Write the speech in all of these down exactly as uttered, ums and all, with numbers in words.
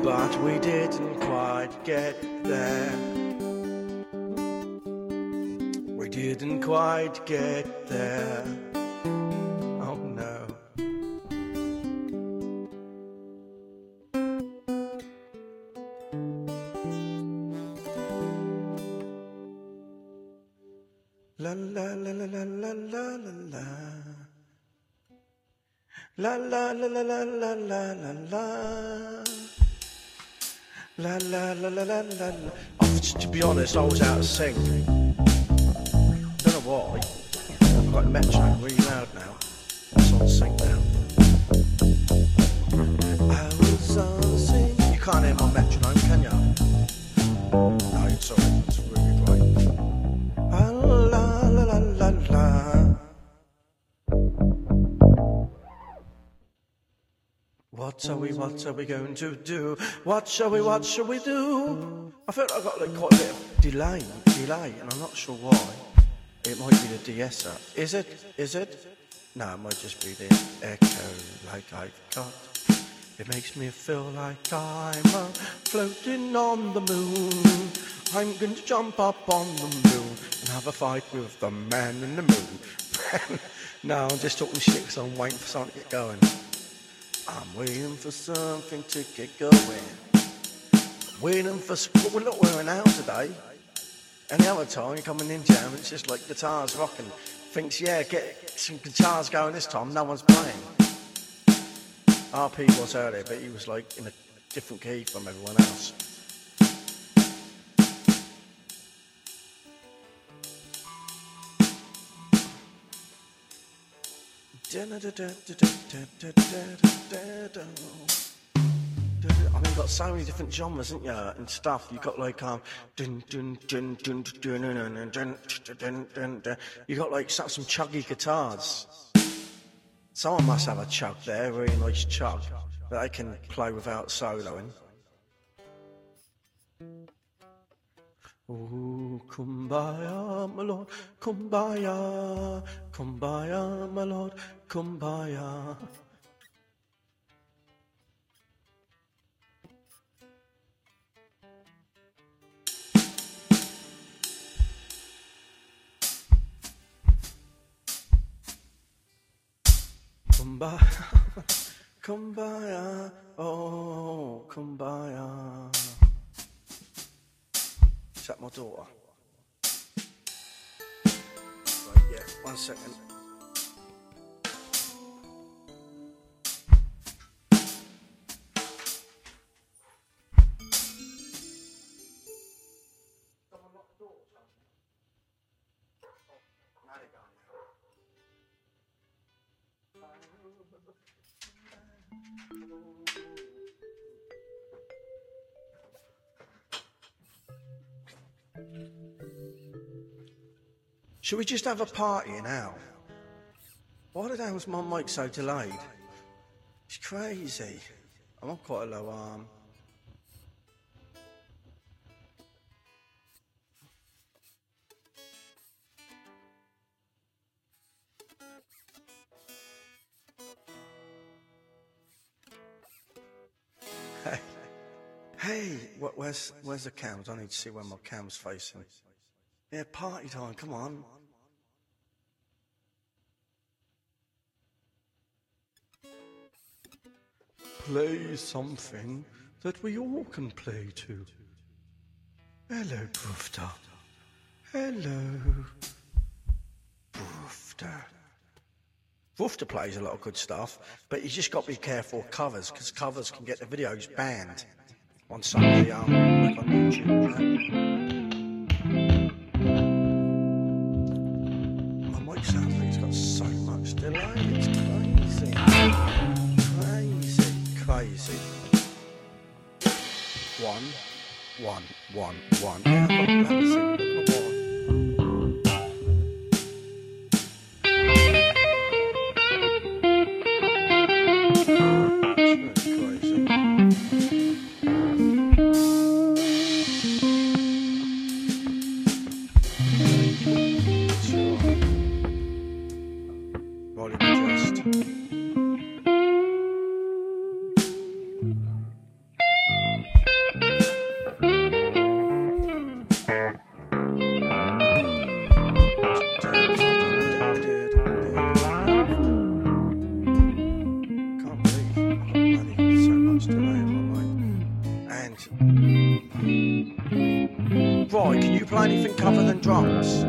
but we didn't quite get there. We didn't quite get there. Oh no. La la la la la la la la la. La la la la la la la la la. La la la la la la la. Oh, to be honest, I was out of sync. Don't know why. I've got the metronome really loud now. It's on sync now. I was on sync. You can't hear my metronome, can you? No, it's alright. It's really great. La la la la la la. What are we, what are we going to do? What shall we, what shall we do? I felt I got like quite a bit of delay, delay, and I'm not sure why. It might be the de-esser. Is it? Is it? No, it might just be the echo like I've got. It makes me feel like I'm uh, floating on the moon. I'm going to jump up on the moon and have a fight with the man in the moon. No, I'm just talking shit because I'm waiting for something to get going. I'm waiting for something to get going. Waiting for... Well, we're not wearing out today. Any other time you come in in jam, it's just like guitars rocking. Thinks, yeah, get some guitars going this time. No one's playing. R P was earlier, but he was like in a different key from everyone else. I mean, you've got so many different genres, haven't you, and stuff. You've got like um, dun dun dun dun dun dun dun dun dun dun. You got like some chuggy guitars. Someone must have a chug there, a really nice chug that they can play without soloing. Oh, kumbaya, my lord, kumbaya, kumbaya, my lord, kumbaya. Kumbaya, kumbaya, oh, kumbaya. Is that my daughter? Right, yeah, one second. Should we just have a party now? Why the hell was my mic so delayed? It's crazy. I'm on quite a low arm. Hey, hey, what, where's where's the cams? I need to see where my cam's facing. Yeah, party time, come on. Play something that we all can play to. Hello, Woofter. Hello, Woofter. Woofter plays a lot of good stuff, but you just got to be careful of covers, because covers can get the videos banned on some of the, um, like on YouTube, right? Sounds like it's got so much delay, it's crazy, crazy, crazy. One, one, one, one. Yeah, I've got that to sing. Roy, can you play anything other than drums?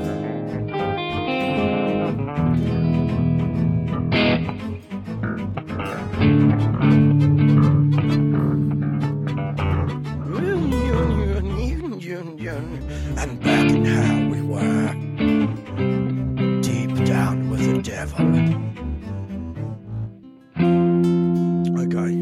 And back in how we were, deep down with the devil. Okay.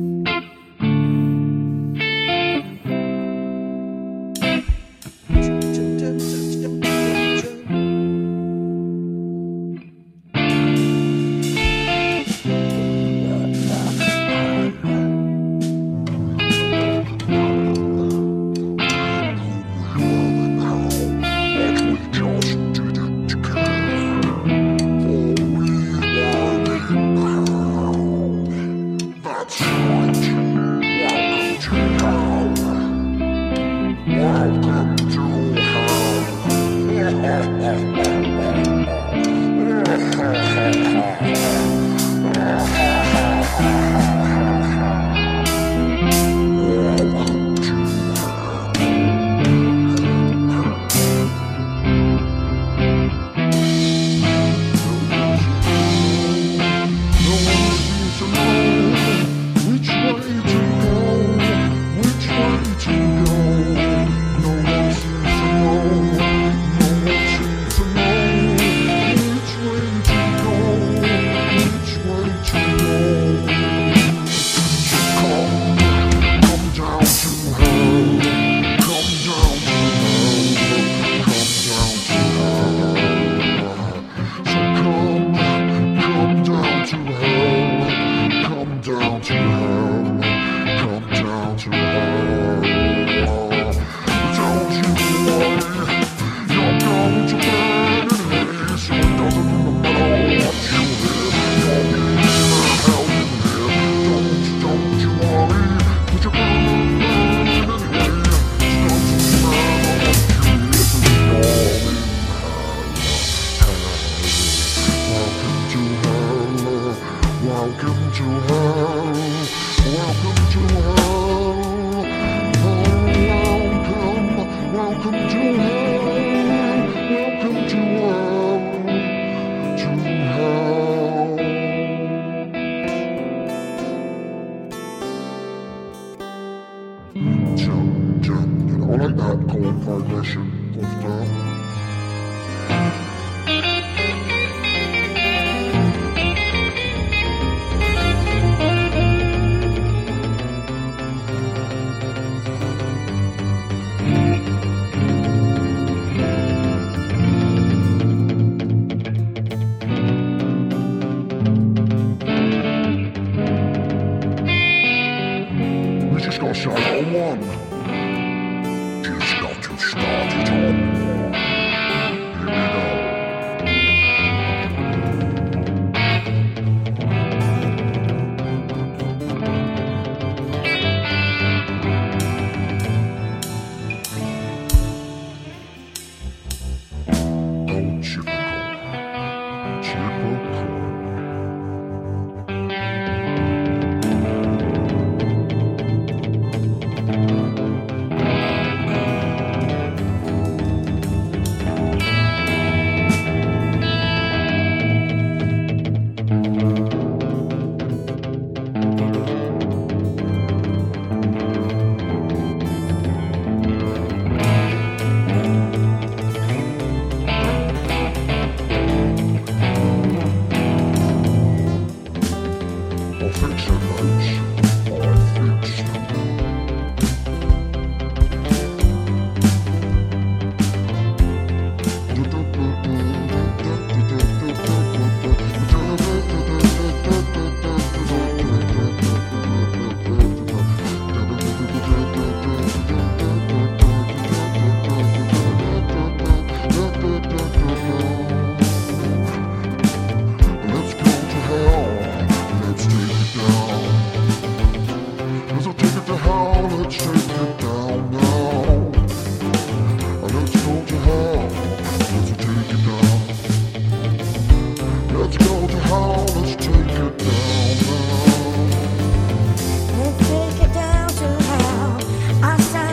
Let's take it down to hell. I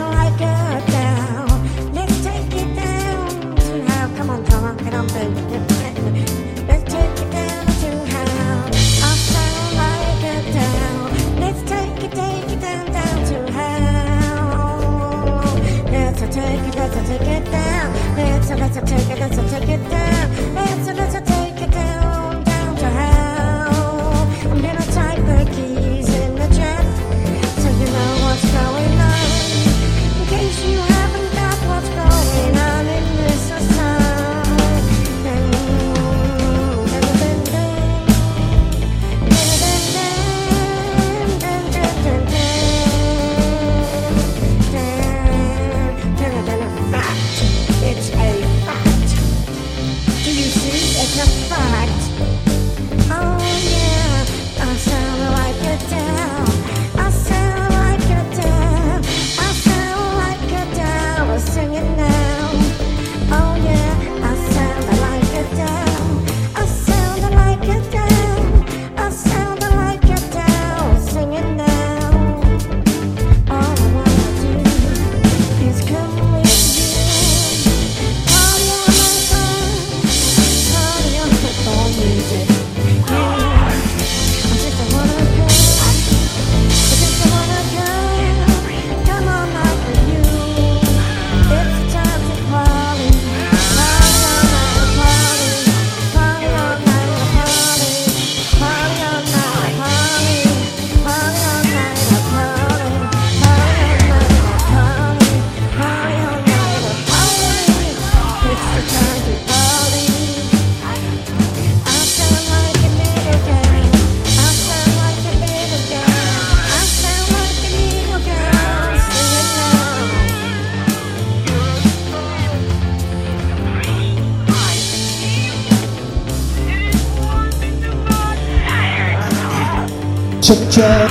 check, check.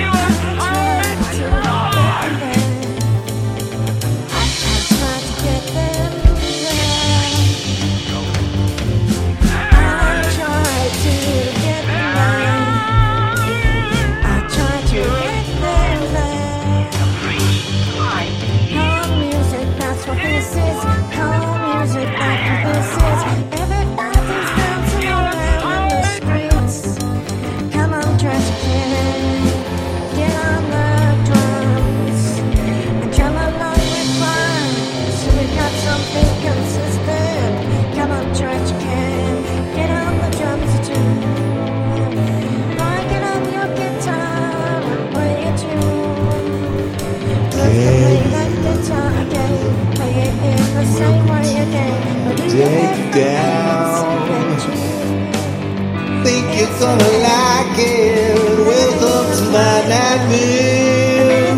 Take down. Think you're gonna like it. Welcome to my nightmare.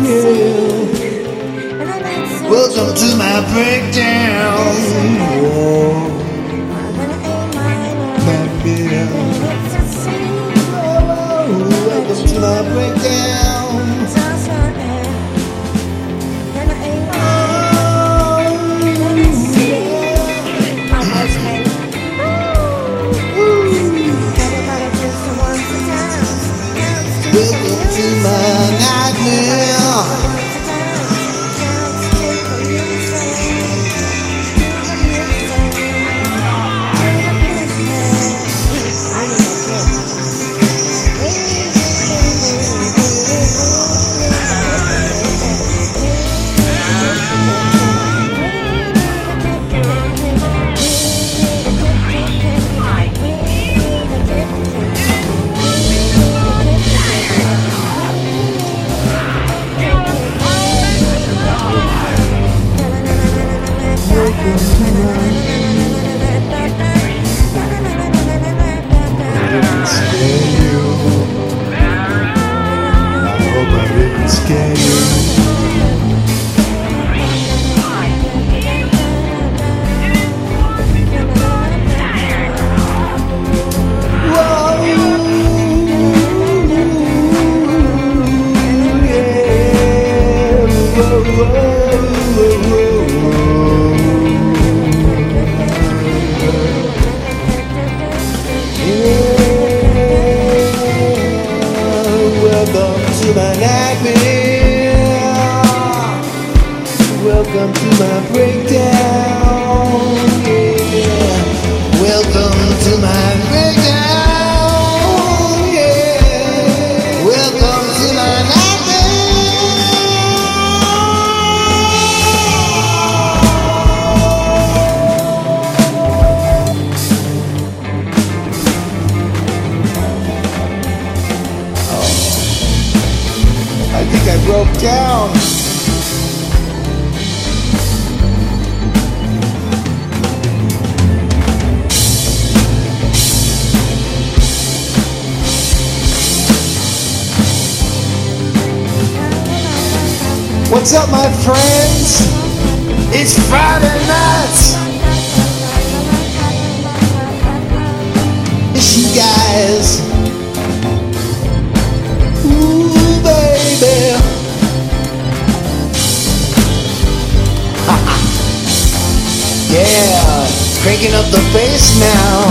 Welcome to my breakdown. Whoa. Nightmare. Welcome to my breakdown. Welcome to my nightmare. Welcome to my breakdown, yeah. Welcome to my breakdown, yeah. Welcome to my Oh, I think I broke down. What's up, my friends? It's Friday night. It's you guys. Ooh, baby. Yeah, cranking up the bass now.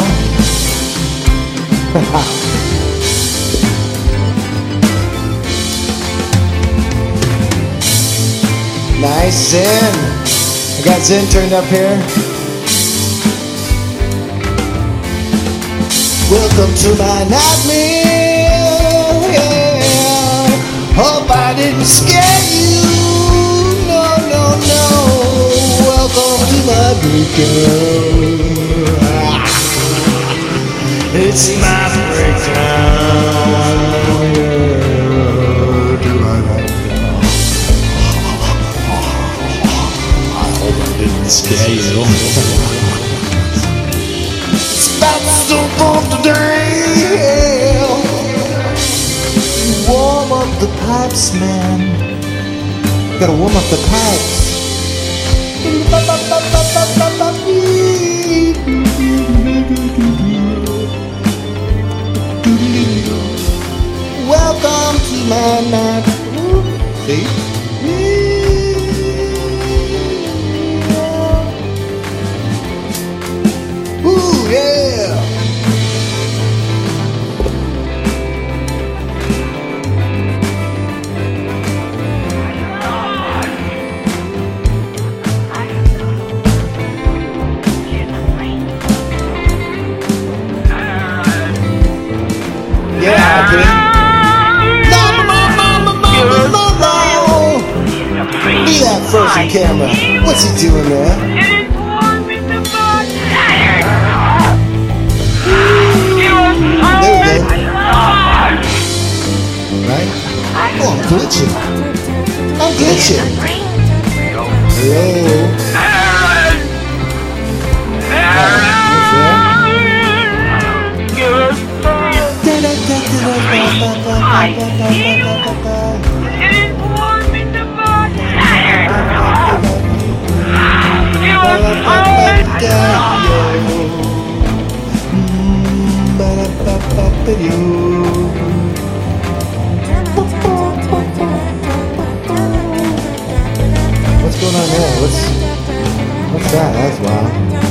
Nice Zen. I got Zen turned up here. Welcome to my nightmare. Yeah. Hope I didn't scare you. No, no, no. Welcome to my breakdown. It's my breakdown. Scare you. It's about to stop off today. Warm up the pipes, man. Gotta warm up the pipes. Welcome my night. See? Ooh, yeah. Yeah, I did. Be that frozen camera. What's he doing there? There we go. Right? Oh, I'm glitching. I'm glitching. Hello. What's going on there? What's what's that? That's wild.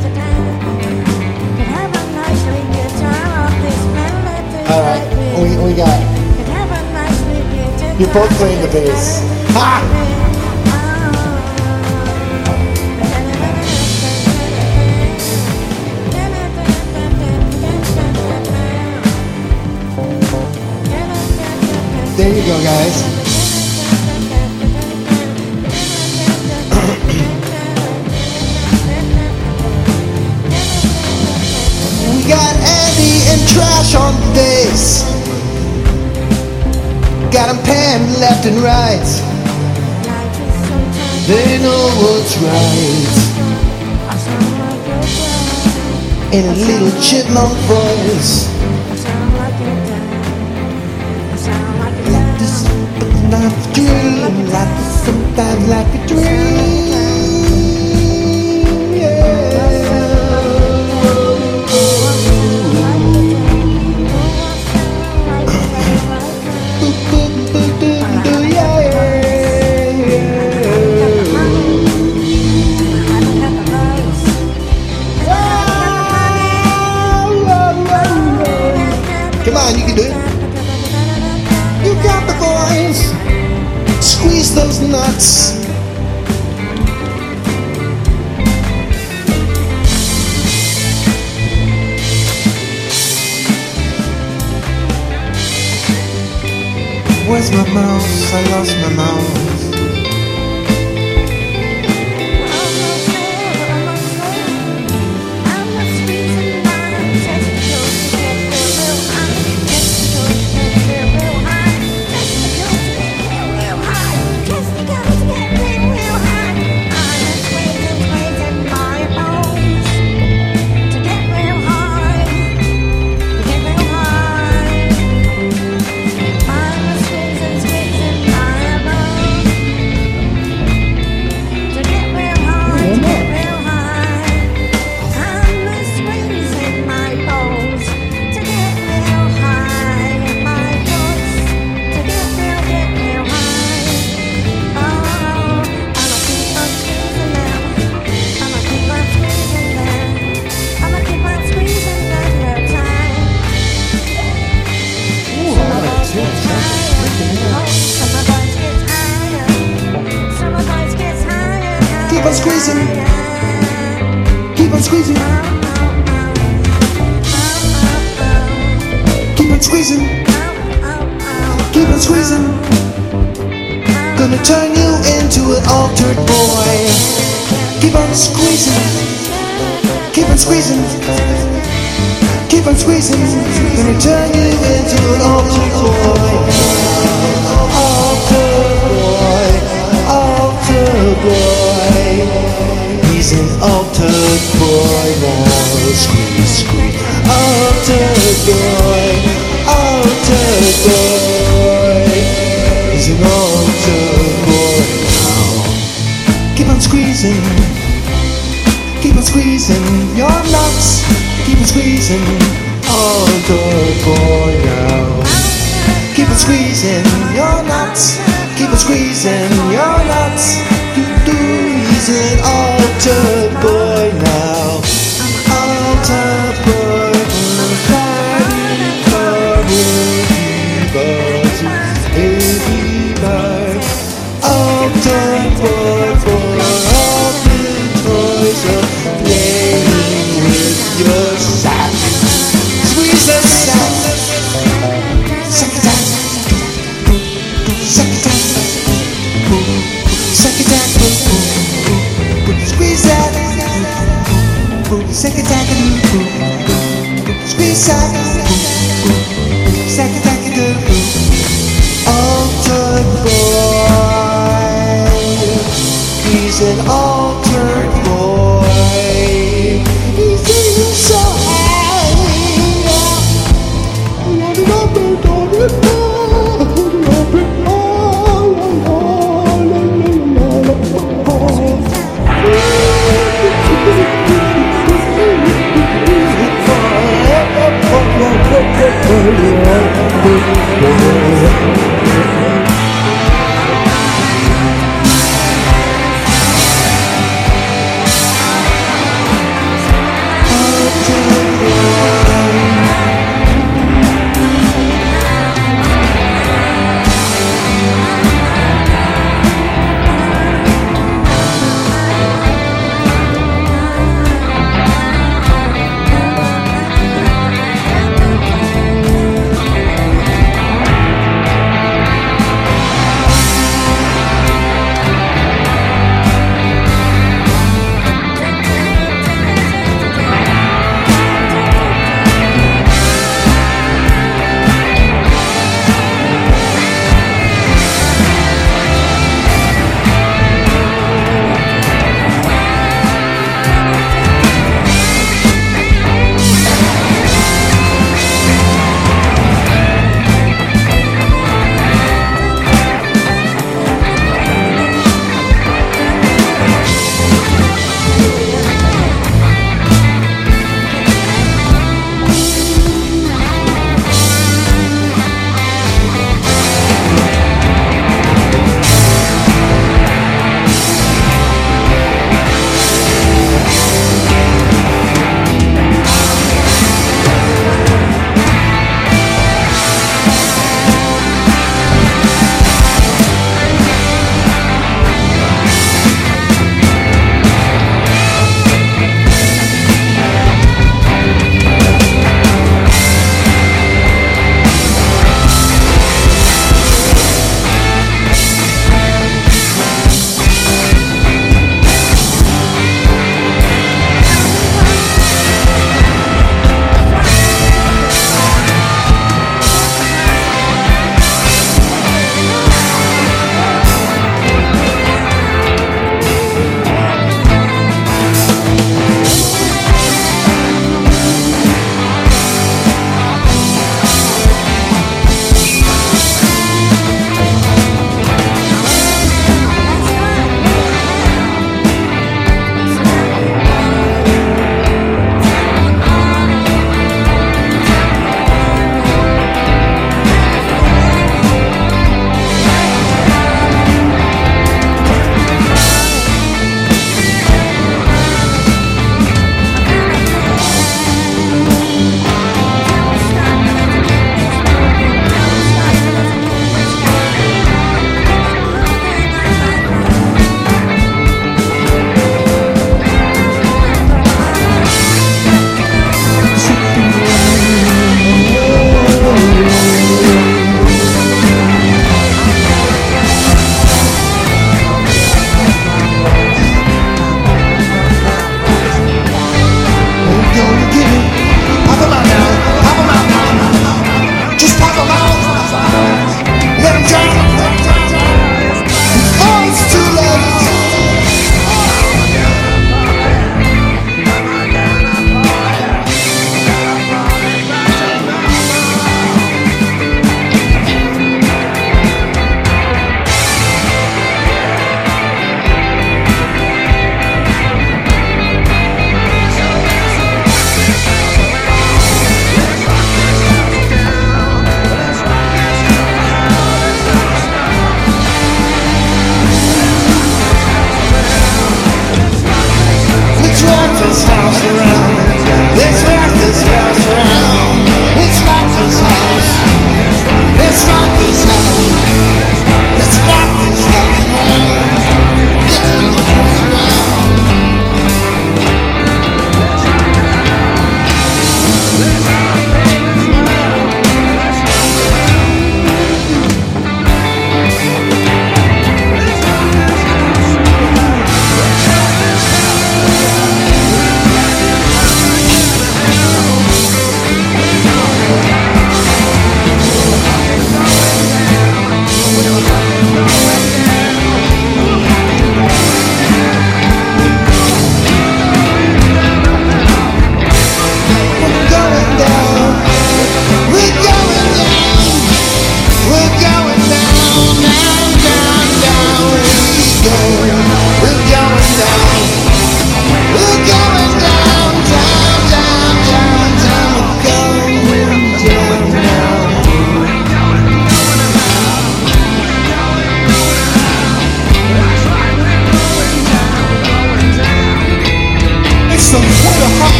All right, we we got. You're both playing the bass. Ha! There you go, guys. We got Andy and Trash on the bass. Got them panning left and right. They know what's right. In a little chipmunk voice. Like this, but not a dream. Like this, sometimes like a dream. Come on, you can do it. You got the voice. Squeeze those nuts. Where's my mouse? I lost my mouse. Keep on squeezing. Keep on squeezing. Keep on squeezing. Keep on squeezing. Gonna turn you into an altered boy. Keep on squeezing. Keep on squeezing. Keep on squeezing. Gonna turn you into an altered boy. Altered boy. Altered boy. He's an altered boy now. Squeeze, squeeze. Altered boy. Altered boy. He's an altered boy now. Keep on squeezing. Keep on squeezing your nuts. Keep on squeezing. Altered boy now. Keep Keep on squeezing your nuts. Keep on squeezing your nuts. Do do. He's an altar boy now. Altar boy. Friday for everybody. Altar boy for all the toys of playing with your sack. Squeeze the sack. Suck it down. Suck it down. Suck it down. Squeeze that. Suck it down. Squeeze that. Suck it down. Altered boy. He's an altered boy. He's feeling so high.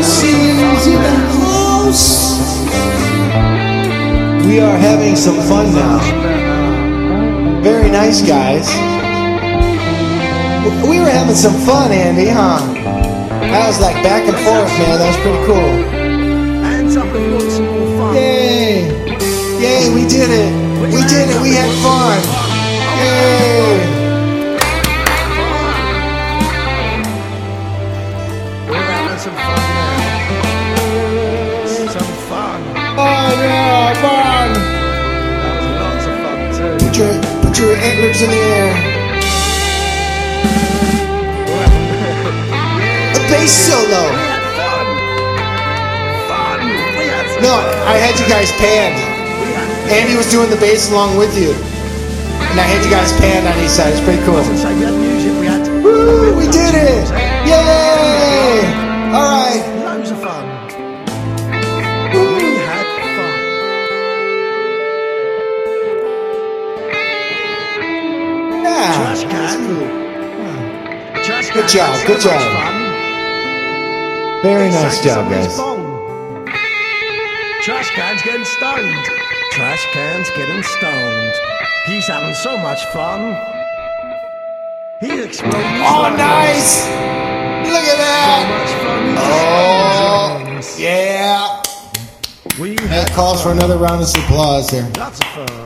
Lucy's in the house. We are having some fun now. Very nice, guys. We were having some fun, Andy, huh? That was like back and forth, man. That was pretty cool. Hands up if you want some more fun. Yay! Yay, we did it. We did it. We had fun. Yay! We're having some fun now. Some fun. Fun, yeah, fun. That was lots of fun too. Put your, put your antlers in the air. A bass solo. We had fun. Fun. We had some No, fun. I had you guys panned. We had Andy was doing the bass along with you. And I had you guys panned on each side. It's pretty cool. So we had music, we had Woo, we did it! Yay! Alright. loads of fun. We had fun. Yeah. Trash That's can. cool. Trash Good can job, had so good much job. fun. Very They nice sang job, somebody's guys. bong. Trash can's getting stoned. Trash can's getting stoned. He's having so much fun. He's exploding. his Oh, lungs. nice! Look at So that! much fun. He's Oh, exploding his lungs. yeah. We That had calls for fun. another round of applause here. Lots of fun.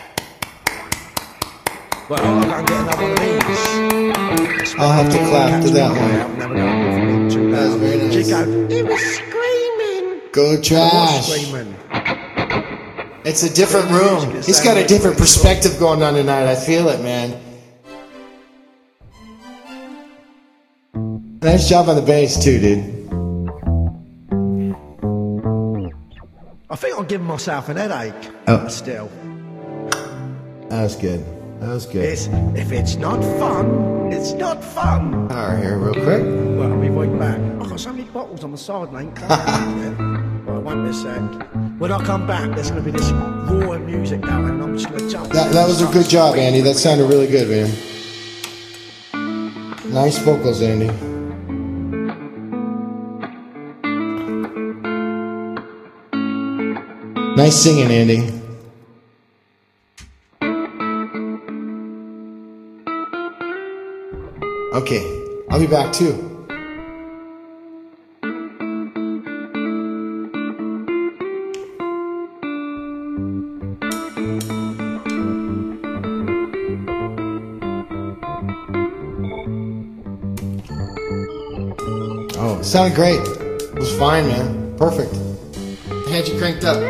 Well, I'm going to get another one of these. I'll have to clap to that one. I'm never going to be too That was loud. very nice. Chico, he was screaming. Go I was trash. screaming. It's a different room. He's got a different perspective going on tonight. I feel it, man. Nice job on the bass, too, dude. I think I'm giving myself an headache. Oh. Still. That was good. That was good. It's, if it's not fun, it's not fun. All right, here, real quick. Well, I'll be right back. I've got so many bottles on the side and I ain't come back yet. Well, won't be a sec. When I come back, there's going to be this raw music going and I'm just going to jump. That, that was a good job, Andy. That sounded really good, man. Nice vocals, Andy. Nice singing, Andy. Okay, I'll be back too. Oh, it sounded great. It was fine, man. Perfect. I had you cranked up.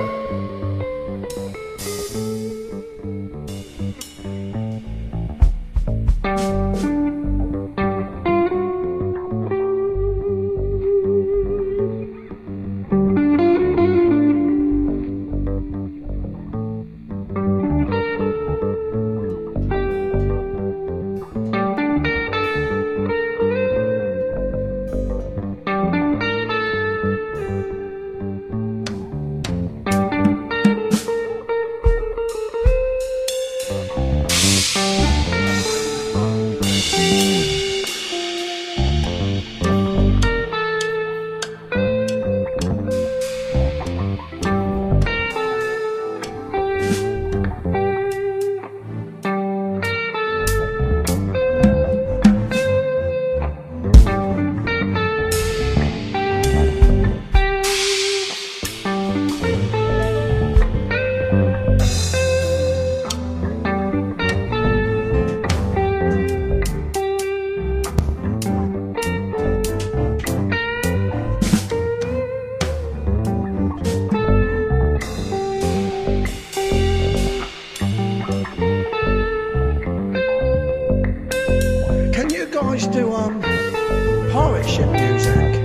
Can you guys do um pirate ship music?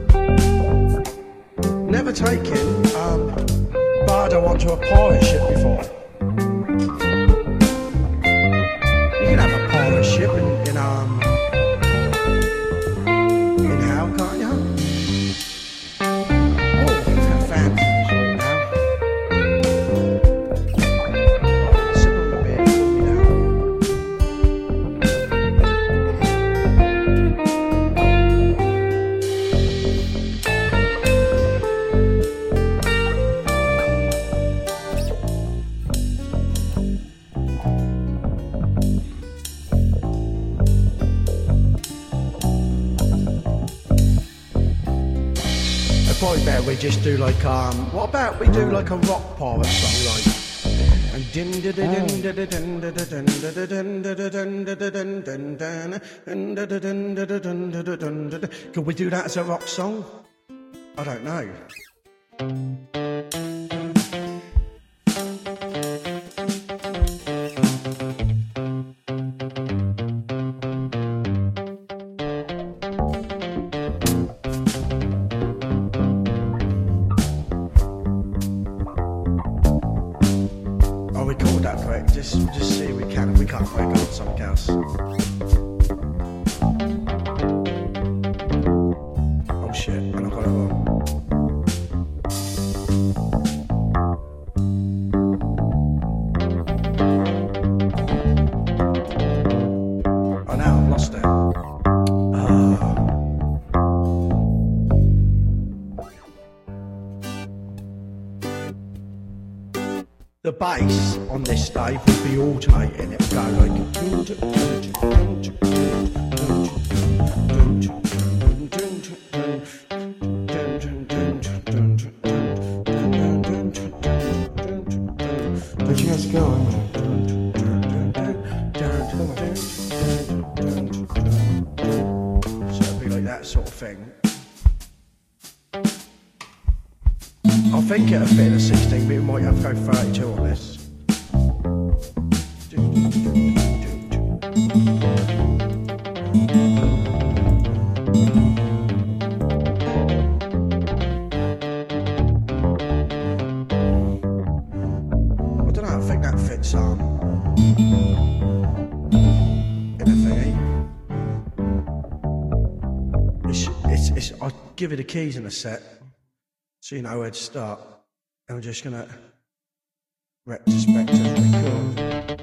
Never taken um Bardo onto a pirate ship before. You can have a pirate ship in, in um in how, can't you? Oh, how fancy right now. Sip on the beer, cool me down. probably better we just do like um. What about we do like a rock pirate song like? And din din din din din din din din din. Could we do that as a rock song? I don't know. I'll record that quick, just just see if we can. If we can't, we'll go on something else. Oh shit, and I've got it wrong. Oh, now I've lost it. Ah. The bass on this, Dave, would be alternating. It would go like. But you guys go, man. So it'd be like that sort of thing. I think it'll fit in a sixteen, but we might have to go thirty-two on this. I don't know, I think that fits um, in a thingy. It's, it's, it's, I'll give you the keys in a set. So you know where to start. And we're just gonna retrospect and record.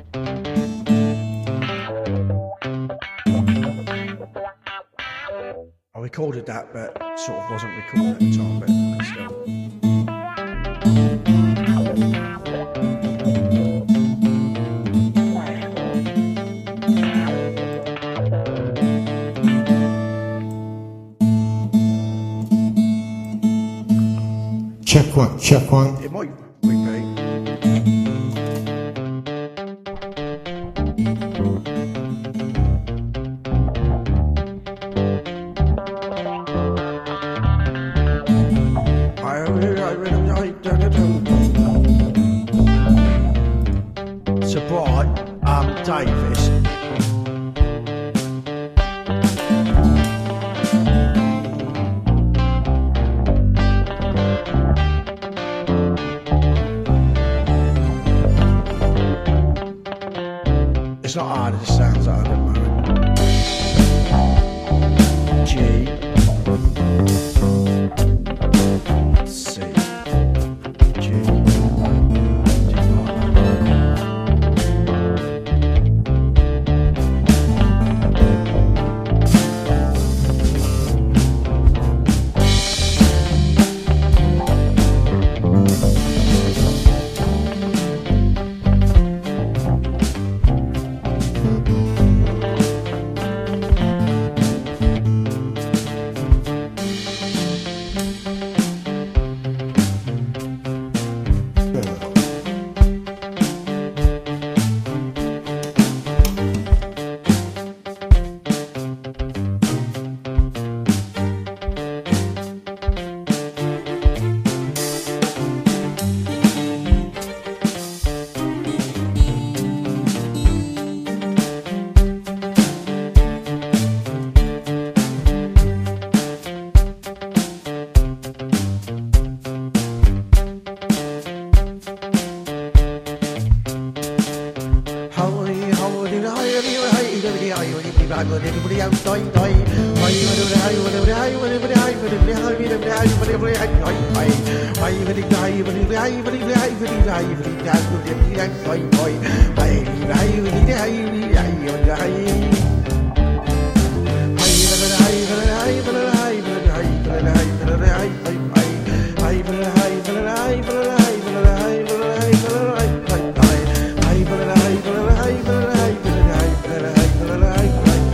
I recorded that, but sort of wasn't recording at the time, but still. Check one, check one. It might repeat. So Bright, um, Davis. It's not hard, it just sounds hard at the moment. G C G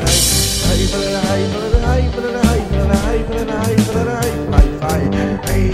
Hey,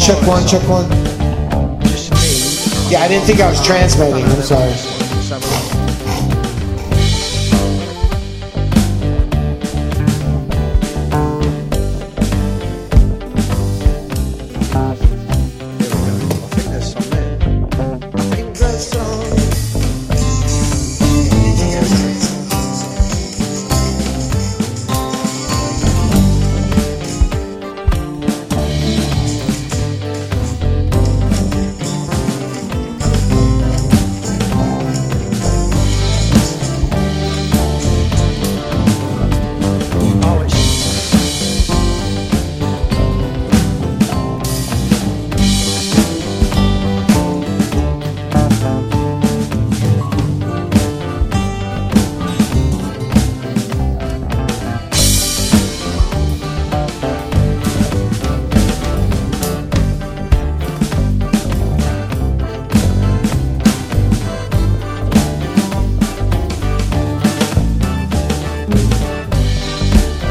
Check one, check one. Just need. Yeah, I didn't think I was transmitting. I'm sorry.